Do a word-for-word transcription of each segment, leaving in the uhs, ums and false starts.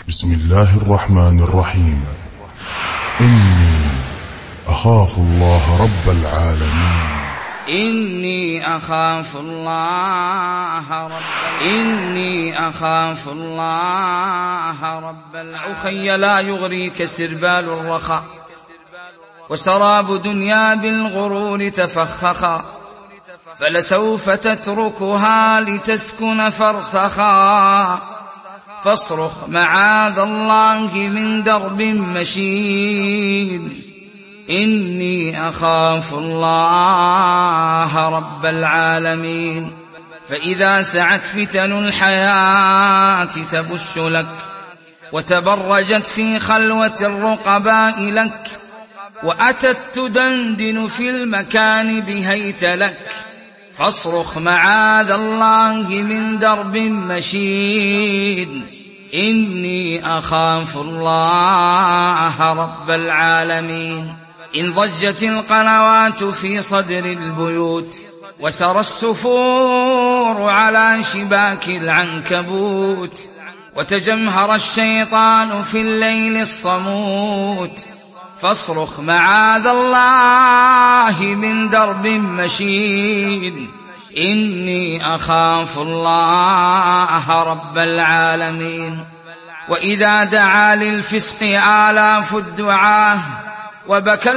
بسم الله الرحمن الرحيم. إني أخاف الله رب العالمين. إني أخاف الله رب إني أخاف الله رب العخي لا يغريك سربال الرخاء وسراب دنيا بالغرور تفخخا فلسوف تتركها لتسكن فرسخا فاصرخ معاذ الله من درب مشين. إني أخاف الله رب العالمين. فإذا سعت فتن الحياة تبش لك وتبرجت في خلوة الرقباء لك وأتت تدندن في المكان بهيت لك فاصرخ معاذ الله من درب مشين. إني أخاف الله رب العالمين. إن ضجت القنوات في صدر البيوت وسرى السفور على شباك العنكبوت وتجمهر الشيطان في الليل الصموت فاصرخ معاذ الله من درب مشين. إني أخاف الله رب العالمين. وإذا دعا للفسق آلاف الدعاه وبكى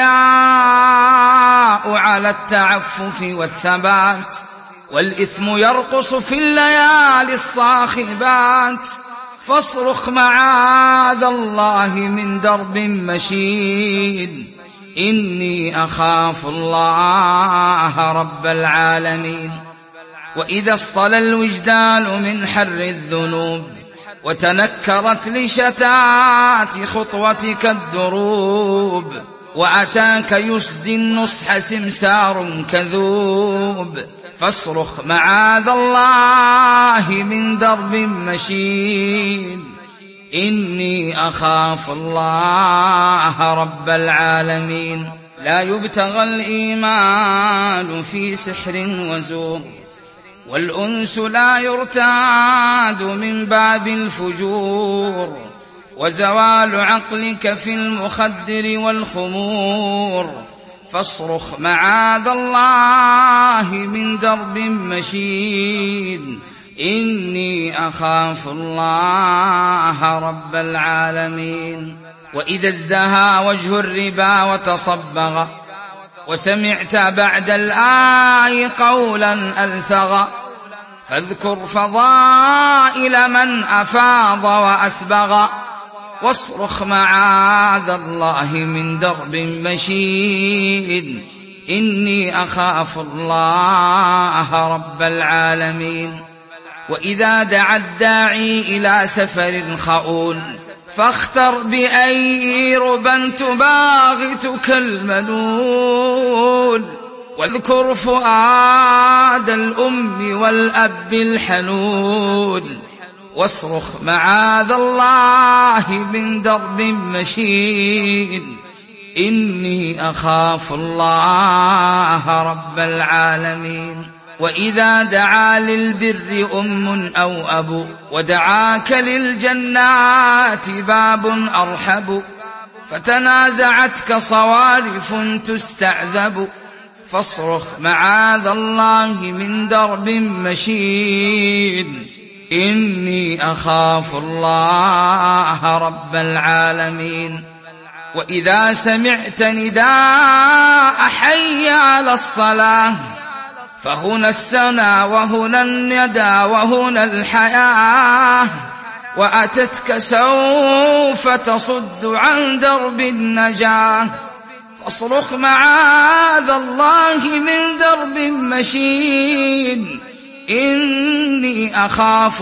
الحياء على التعفف والثبات والإثم يرقص في الليالي الصاخبات فاصرخ معاذ الله من درب مشين. إني أخاف الله رب العالمين. وإذا اصطلى الوجدان من حر الذنوب وتنكرت لشتات خطوتك الدروب وأتاك يسدي النصح سمسار كذوب فاصرخ معاذ الله من درب مشين. إني أخاف الله رب العالمين. لا يبتغى الإيمان في سحر وزور والأنس لا يرتاد من باب الفجور وزوال عقلك في المخدر والخمور فاصرخ معاذ الله من درب مشين. إني أخاف الله رب العالمين. وإذا ازدهى وجه الربا وتصبغ وسمعت بعد الآي قولا ألثغ فاذكر فضائل من أفاض وأسبغ واصرخ معاذ الله من درب مشين. إني أخاف الله رب العالمين. وإذا دعا الداعي إلى سفر خؤون فاختر بأي ربا تباغتك المنون واذكر فؤاد الأم والأب الحنون واصرخ معاذ الله من درب مشين. إني أخاف الله رب العالمين. وإذا دعا للبر أم أو أبو ودعاك للجنات باب أرحب فتنازعتك صوارف تستعذب فاصرخ معاذ الله من درب مشين. إني أخاف الله رب العالمين. وإذا سمعت نداء حي على الصلاة فهنا السنا وهنا الندى وهنا الحياة وأتتك سوف تصد عن درب النجاة فاصرخ معاذ الله من درب مشين. إني أخاف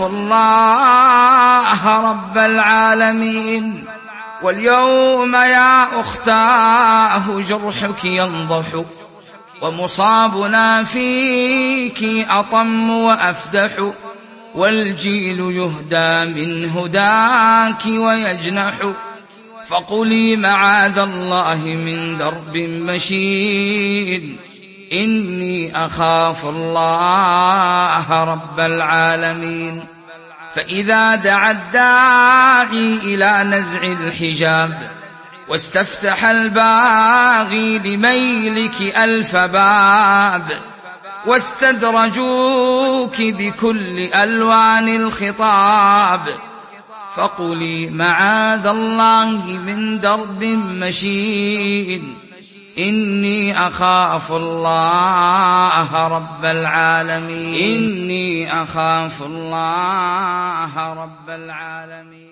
الله رب العالمين. واليوم يا أختاه جرحك ينضح ومصابنا فيك أطم وأفدح والجيل يهدى من هداك ويجنح فقلي معاذ الله من درب مشين. إني أخاف الله رب العالمين. فإذا دعا الداعي إلى نزع الحجاب واستفتح الباغي لميلك ألف باب واستدرجوك بكل ألوان الخطاب، فقولي معاذ الله من درب مشين، إني أخاف الله رب العالمين، إني أخاف الله رب العالمين.